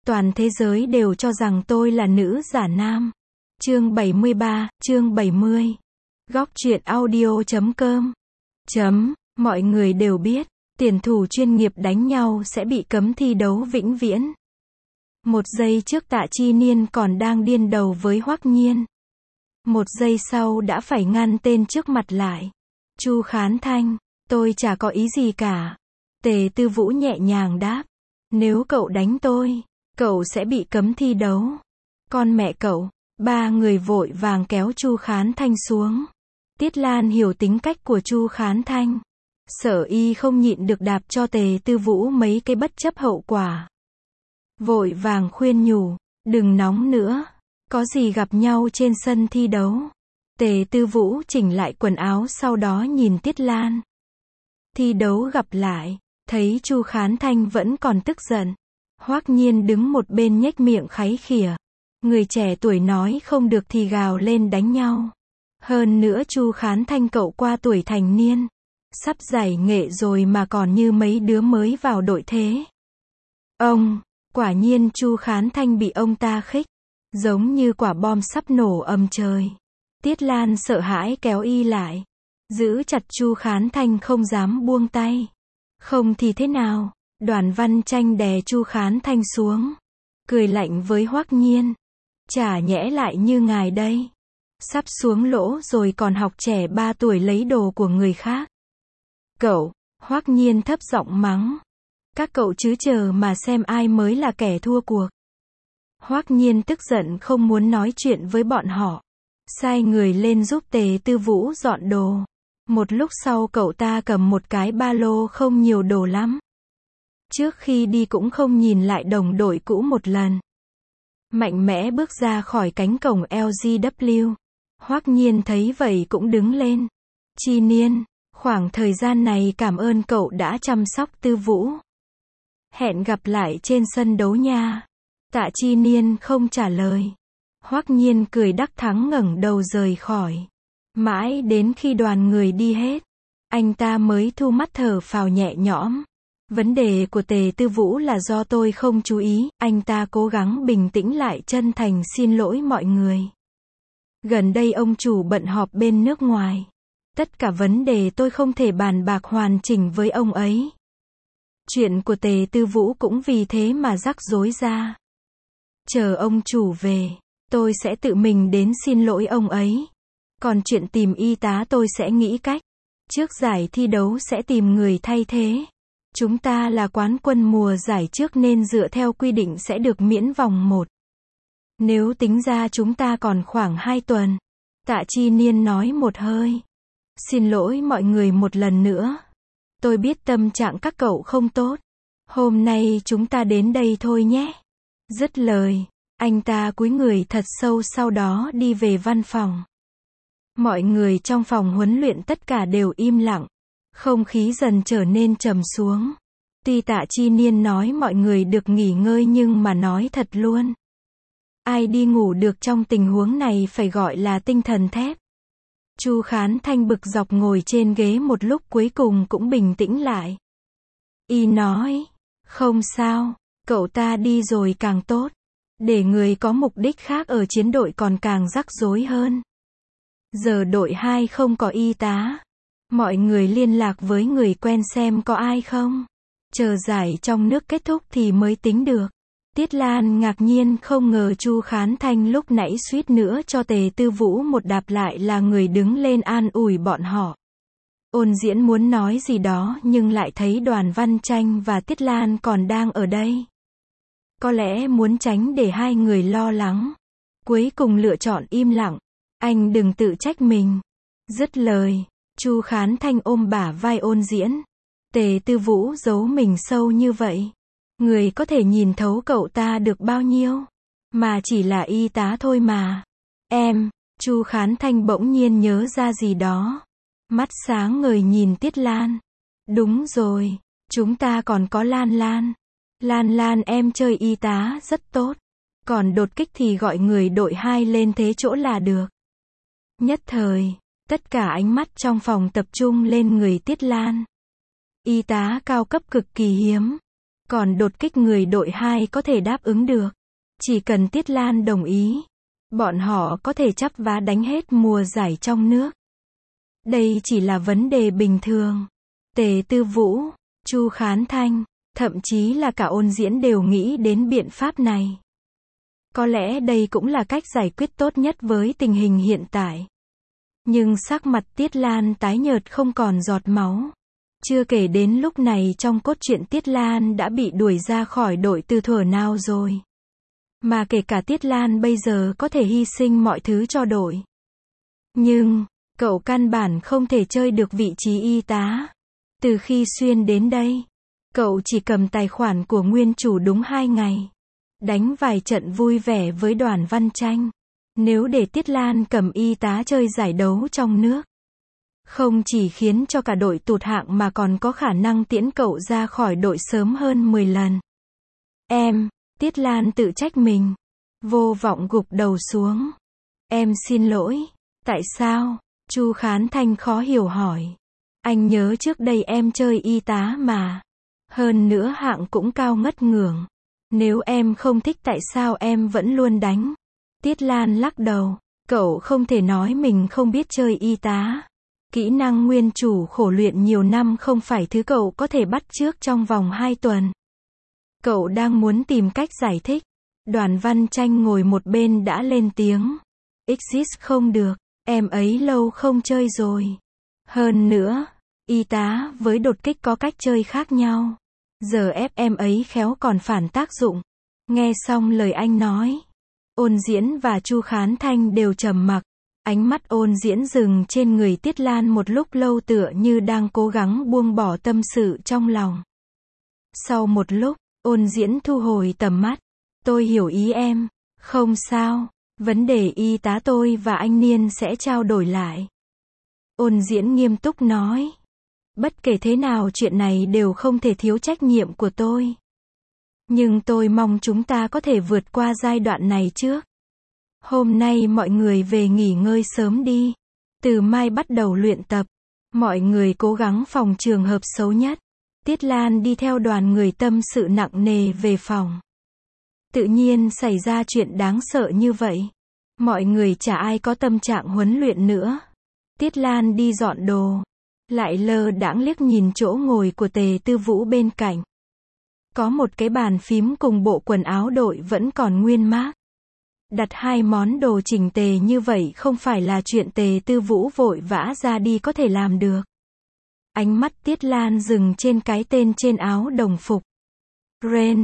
Toàn thế giới đều cho rằng tôi là nữ giả nam. Chương 73, chương 70. Góc truyện audio.com. Mọi người đều biết, tuyển thủ chuyên nghiệp đánh nhau sẽ bị cấm thi đấu vĩnh viễn. Một giây trước Tạ Chi Niên còn đang điên đầu với Hoắc Nhiên. Một giây sau đã phải ngăn tên trước mặt lại. Chu Khán Thanh, tôi chả có ý gì cả. Tề Tư Vũ nhẹ nhàng đáp. Nếu cậu đánh tôi, cậu sẽ bị cấm thi đấu. Con mẹ cậu, ba người vội vàng kéo Chu Khán Thanh xuống. Tiết Lan hiểu tính cách của Chu Khán Thanh. Sợ y không nhịn được đạp cho Tề Tư Vũ mấy cái bất chấp hậu quả. Vội vàng khuyên nhủ, đừng nóng nữa. Có gì gặp nhau trên sân thi đấu. Tề Tư Vũ chỉnh lại quần áo sau đó nhìn Tiết Lan. Thi đấu gặp lại, thấy Chu Khán Thanh vẫn còn tức giận. Hoắc Nhiên đứng một bên nhếch miệng kháy khỉa. Người trẻ tuổi nói không được thì gào lên đánh nhau. Hơn nữa Chu Khán Thanh cậu qua tuổi thành niên. Sắp giải nghệ rồi mà còn như mấy đứa mới vào đội thế. Quả nhiên Chu Khán Thanh bị ông ta khích. Giống như quả bom sắp nổ ầm trời. Tiết Lan sợ hãi kéo y lại. Giữ chặt Chu Khán Thanh không dám buông tay. Không thì thế nào? Đoàn Văn Tranh đè Chu Khán Thanh xuống. Cười lạnh với Hoắc Nhiên. Chả nhẽ lại như ngài đây. Sắp xuống lỗ rồi còn học trẻ 3 tuổi lấy đồ của người khác. Cậu, Hoắc Nhiên thấp giọng mắng. Các cậu chứ chờ mà xem ai mới là kẻ thua cuộc. Hoắc Nhiên tức giận không muốn nói chuyện với bọn họ. Sai người lên giúp Tề Tư Vũ dọn đồ. Một lúc sau cậu ta cầm một cái ba lô không nhiều đồ lắm. Trước khi đi cũng không nhìn lại đồng đội cũ một lần. Mạnh mẽ bước ra khỏi cánh cổng LGW. Hoắc Nhiên thấy vậy cũng đứng lên. Chi Niên, khoảng thời gian này cảm ơn cậu đã chăm sóc Tư Vũ. Hẹn gặp lại trên sân đấu nha. Tạ Chi Niên không trả lời. Hoắc Nhiên cười đắc thắng ngẩng đầu rời khỏi. Mãi đến khi đoàn người đi hết, anh ta mới thu mắt thở phào nhẹ nhõm. Vấn đề của Tề Tư Vũ là do tôi không chú ý, anh ta cố gắng bình tĩnh lại chân thành xin lỗi mọi người. Gần đây ông chủ bận họp bên nước ngoài. Tất cả vấn đề tôi không thể bàn bạc hoàn chỉnh với ông ấy. Chuyện của Tề Tư Vũ cũng vì thế mà rắc rối ra. Chờ ông chủ về, tôi sẽ tự mình đến xin lỗi ông ấy. Còn chuyện tìm y tá tôi sẽ nghĩ cách. Trước giải thi đấu sẽ tìm người thay thế. Chúng ta là quán quân mùa giải trước nên dựa theo quy định sẽ được miễn vòng 1. Nếu tính ra chúng ta còn khoảng 2 tuần. Tạ Chi Niên nói một hơi. Xin lỗi mọi người một lần nữa. Tôi biết tâm trạng các cậu không tốt. Hôm nay chúng ta đến đây thôi nhé. Dứt lời, anh ta cúi người thật sâu sau đó đi về văn phòng. Mọi người trong phòng huấn luyện tất cả đều im lặng. Không khí dần trở nên trầm xuống. Tuy Tạ Chi Niên nói mọi người được nghỉ ngơi nhưng mà nói thật luôn. Ai đi ngủ được trong tình huống này phải gọi là tinh thần thép. Chu Khán Thanh bực dọc ngồi trên ghế một lúc cuối cùng cũng bình tĩnh lại. Y nói, không sao, cậu ta đi rồi càng tốt. Để người có mục đích khác ở chiến đội còn càng rắc rối hơn. Giờ đội 2 không có y tá. Mọi người liên lạc với người quen xem có ai không. Chờ giải trong nước kết thúc thì mới tính được. Tiết Lan ngạc nhiên không ngờ Chu Khán Thanh lúc nãy suýt nữa cho Tề Tư Vũ một đạp lại là người đứng lên an ủi bọn họ. Ôn Diễn muốn nói gì đó nhưng lại thấy Đoàn Văn Tranh và Tiết Lan còn đang ở đây. Có lẽ muốn tránh để hai người lo lắng. Cuối cùng lựa chọn im lặng. Anh đừng tự trách mình. Dứt lời, Chu Khán Thanh ôm bả vai Ôn Diễn. Tề Tư Vũ giấu mình sâu như vậy. Người có thể nhìn thấu cậu ta được bao nhiêu? Mà chỉ là y tá thôi mà. Chu Khán Thanh bỗng nhiên nhớ ra gì đó. Mắt sáng ngời nhìn Tiết Lan. Đúng rồi, chúng ta còn có Lan Lan. Lan Lan em chơi y tá rất tốt. Còn đột kích thì gọi người đội 2 lên thế chỗ là được. Nhất thời, tất cả ánh mắt trong phòng tập trung lên người Tiết Lan. Y tá cao cấp cực kỳ hiếm. Còn đột kích người đội 2 có thể đáp ứng được. Chỉ cần Tiết Lan đồng ý, bọn họ có thể chắp vá đánh hết mùa giải trong nước. Đây chỉ là vấn đề bình thường. Tề Tư Vũ, Chu Khán Thanh, thậm chí là cả Ôn Diễn đều nghĩ đến biện pháp này. Có lẽ đây cũng là cách giải quyết tốt nhất với tình hình hiện tại. Nhưng sắc mặt Tiết Lan tái nhợt không còn giọt máu. Chưa kể đến lúc này trong cốt truyện Tiết Lan đã bị đuổi ra khỏi đội từ thuở nào rồi. Mà kể cả Tiết Lan bây giờ có thể hy sinh mọi thứ cho đội. Nhưng, cậu căn bản không thể chơi được vị trí y tá. Từ khi Xuyên đến đây, cậu chỉ cầm tài khoản của nguyên chủ đúng 2 ngày. Đánh vài trận vui vẻ với Đoàn Văn Tranh. Nếu để Tiết Lan cầm y tá chơi giải đấu trong nước, không chỉ khiến cho cả đội tụt hạng mà còn có khả năng tiễn cậu ra khỏi đội sớm hơn 10 lần. Tiết Lan tự trách mình. Vô vọng gục đầu xuống. Em xin lỗi. Tại sao? Chu Khán Thanh khó hiểu hỏi. Anh nhớ trước đây em chơi y tá mà. Hơn nữa hạng cũng cao ngất ngưởng. Nếu em không thích tại sao em vẫn luôn đánh? Tiết Lan lắc đầu. Cậu không thể nói mình không biết chơi y tá. Kỹ năng nguyên chủ khổ luyện nhiều năm không phải thứ cậu có thể bắt chước trong vòng 2 tuần. Cậu đang muốn tìm cách giải thích. Đoàn Văn Tranh ngồi một bên đã lên tiếng. Exist không được, em ấy lâu không chơi rồi. Hơn nữa, y tá với đột kích có cách chơi khác nhau. Giờ ép em ấy khéo còn phản tác dụng. Nghe xong lời anh nói, Ôn Diễn và Chu Khán Thanh đều trầm mặc. Ánh mắt Ôn Diễn dừng trên người Tiết Lan một lúc lâu tựa như đang cố gắng buông bỏ tâm sự trong lòng. Sau một lúc, Ôn Diễn thu hồi tầm mắt. Tôi hiểu ý em. Không sao. Vấn đề y tá tôi và anh Niên sẽ trao đổi lại. Ôn Diễn nghiêm túc nói. Bất kể thế nào chuyện này đều không thể thiếu trách nhiệm của tôi. Nhưng tôi mong chúng ta có thể vượt qua giai đoạn này trước. Hôm nay mọi người về nghỉ ngơi sớm đi. Từ mai bắt đầu luyện tập. Mọi người cố gắng phòng trường hợp xấu nhất. Tiết Lan đi theo đoàn người tâm sự nặng nề về phòng. Tự nhiên xảy ra chuyện đáng sợ như vậy. Mọi người chả ai có tâm trạng huấn luyện nữa. Tiết Lan đi dọn đồ. Lại lơ đãng liếc nhìn chỗ ngồi của Tề Tư Vũ bên cạnh. Có một cái bàn phím cùng bộ quần áo đội vẫn còn nguyên mác. Đặt 2 món đồ chỉnh tề như vậy không phải là chuyện Tề Tư Vũ vội vã ra đi có thể làm được. Ánh mắt Tiết Lan dừng trên cái tên trên áo đồng phục. Ren,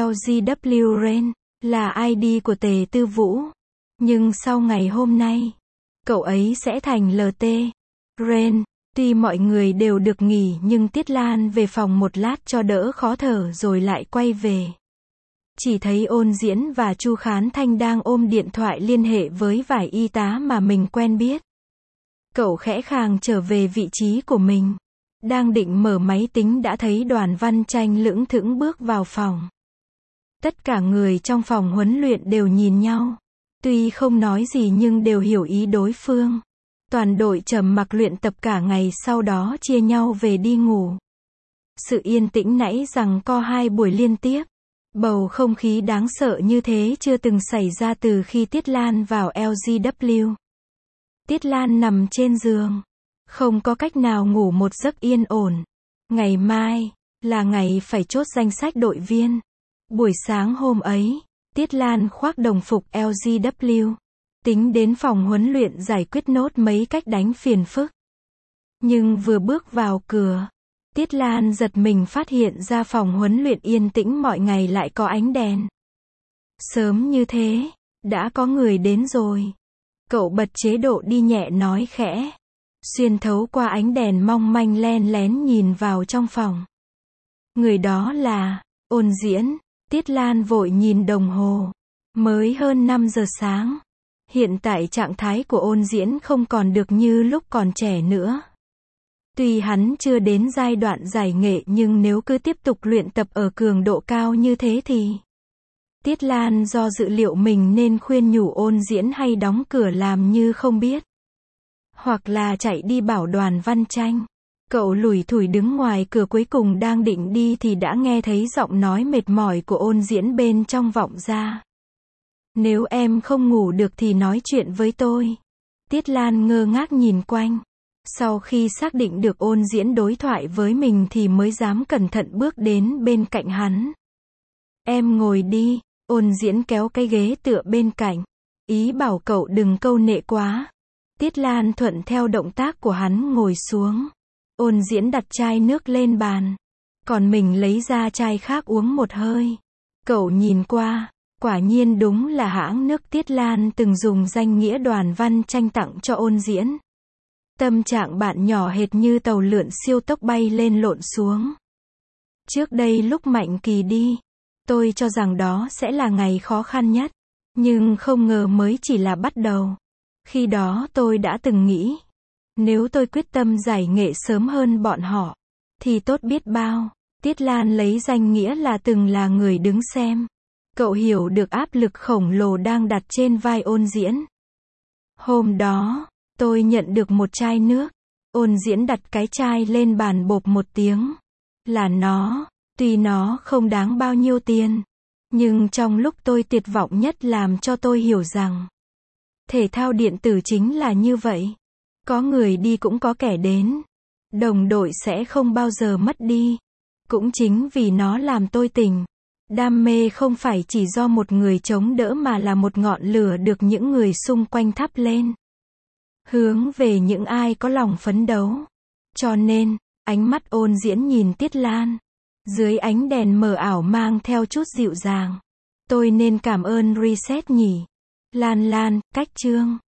LGW Ren, là ID của Tề Tư Vũ. Nhưng sau ngày hôm nay, cậu ấy sẽ thành LT. Ren, tuy mọi người đều được nghỉ nhưng Tiết Lan về phòng một lát cho đỡ khó thở rồi lại quay về. Chỉ thấy Ôn Diễn và Chu Khán Thanh đang ôm điện thoại liên hệ với vài y tá mà mình quen biết. Cậu khẽ khàng trở về vị trí của mình. Đang định mở máy tính đã thấy Đoàn Văn Tranh lững thững bước vào phòng. Tất cả người trong phòng huấn luyện đều nhìn nhau. Tuy không nói gì nhưng đều hiểu ý đối phương. Toàn đội trầm mặc luyện tập cả ngày sau đó chia nhau về đi ngủ. Sự yên tĩnh nãy rằng co 2 buổi liên tiếp. Bầu không khí đáng sợ như thế chưa từng xảy ra từ khi Tiết Lan vào LGW. Tiết Lan nằm trên giường. Không có cách nào ngủ một giấc yên ổn. Ngày mai là ngày phải chốt danh sách đội viên. Buổi sáng hôm ấy, Tiết Lan khoác đồng phục LGW. Tính đến phòng huấn luyện giải quyết nốt mấy cách đánh phiền phức. Nhưng vừa bước vào cửa, Tiết Lan giật mình phát hiện ra phòng huấn luyện yên tĩnh mọi ngày lại có ánh đèn. Sớm như thế, đã có người đến rồi. Cậu bật chế độ đi nhẹ nói khẽ. Xuyên thấu qua ánh đèn mong manh len lén nhìn vào trong phòng. Người đó là Ôn Diễn. Tiết Lan vội nhìn đồng hồ. Mới hơn 5 giờ sáng. Hiện tại trạng thái của Ôn Diễn không còn được như lúc còn trẻ nữa. Tuy hắn chưa đến giai đoạn giải nghệ nhưng nếu cứ tiếp tục luyện tập ở cường độ cao như thế thì... Tiết Lan do dự liệu mình nên khuyên nhủ Ôn Diễn hay đóng cửa làm như không biết. Hoặc là chạy đi bảo Đoàn Văn Tranh. Cậu lủi thủi đứng ngoài cửa cuối cùng đang định đi thì đã nghe thấy giọng nói mệt mỏi của Ôn Diễn bên trong vọng ra. Nếu em không ngủ được thì nói chuyện với tôi. Tiết Lan ngơ ngác nhìn quanh. Sau khi xác định được Ôn Diễn đối thoại với mình thì mới dám cẩn thận bước đến bên cạnh hắn. Em ngồi đi, Ôn Diễn kéo cái ghế tựa bên cạnh. Ý bảo cậu đừng câu nệ quá. Tiết Lan thuận theo động tác của hắn ngồi xuống. Ôn Diễn đặt chai nước lên bàn. Còn mình lấy ra chai khác uống một hơi. Cậu nhìn qua, quả nhiên đúng là hãng nước Tiết Lan từng dùng danh nghĩa Đoàn Văn Tranh tặng cho Ôn Diễn. Tâm trạng bạn nhỏ hệt như tàu lượn siêu tốc bay lên lộn xuống. Trước đây lúc Mạnh Kỳ đi, tôi cho rằng đó sẽ là ngày khó khăn nhất. Nhưng không ngờ mới chỉ là bắt đầu. Khi đó tôi đã từng nghĩ, nếu tôi quyết tâm giải nghệ sớm hơn bọn họ, thì tốt biết bao. Tiết Lan lấy danh nghĩa là từng là người đứng xem. Cậu hiểu được áp lực khổng lồ đang đặt trên vai Ôn Diễn. Hôm đó, tôi nhận được một chai nước. Ôn Diễn đặt cái chai lên bàn bộp một tiếng. Là nó, tuy nó không đáng bao nhiêu tiền. Nhưng trong lúc tôi tuyệt vọng nhất làm cho tôi hiểu rằng, thể thao điện tử chính là như vậy. Có người đi cũng có kẻ đến. Đồng đội sẽ không bao giờ mất đi. Cũng chính vì nó làm tôi tỉnh. Đam mê không phải chỉ do một người chống đỡ mà là một ngọn lửa được những người xung quanh thắp lên. Hướng về những ai có lòng phấn đấu. Cho nên, ánh mắt Ôn Diễn nhìn Tiết Lan. Dưới ánh đèn mờ ảo mang theo chút dịu dàng. Tôi nên cảm ơn reset nhỉ. Lan Lan, cách chương.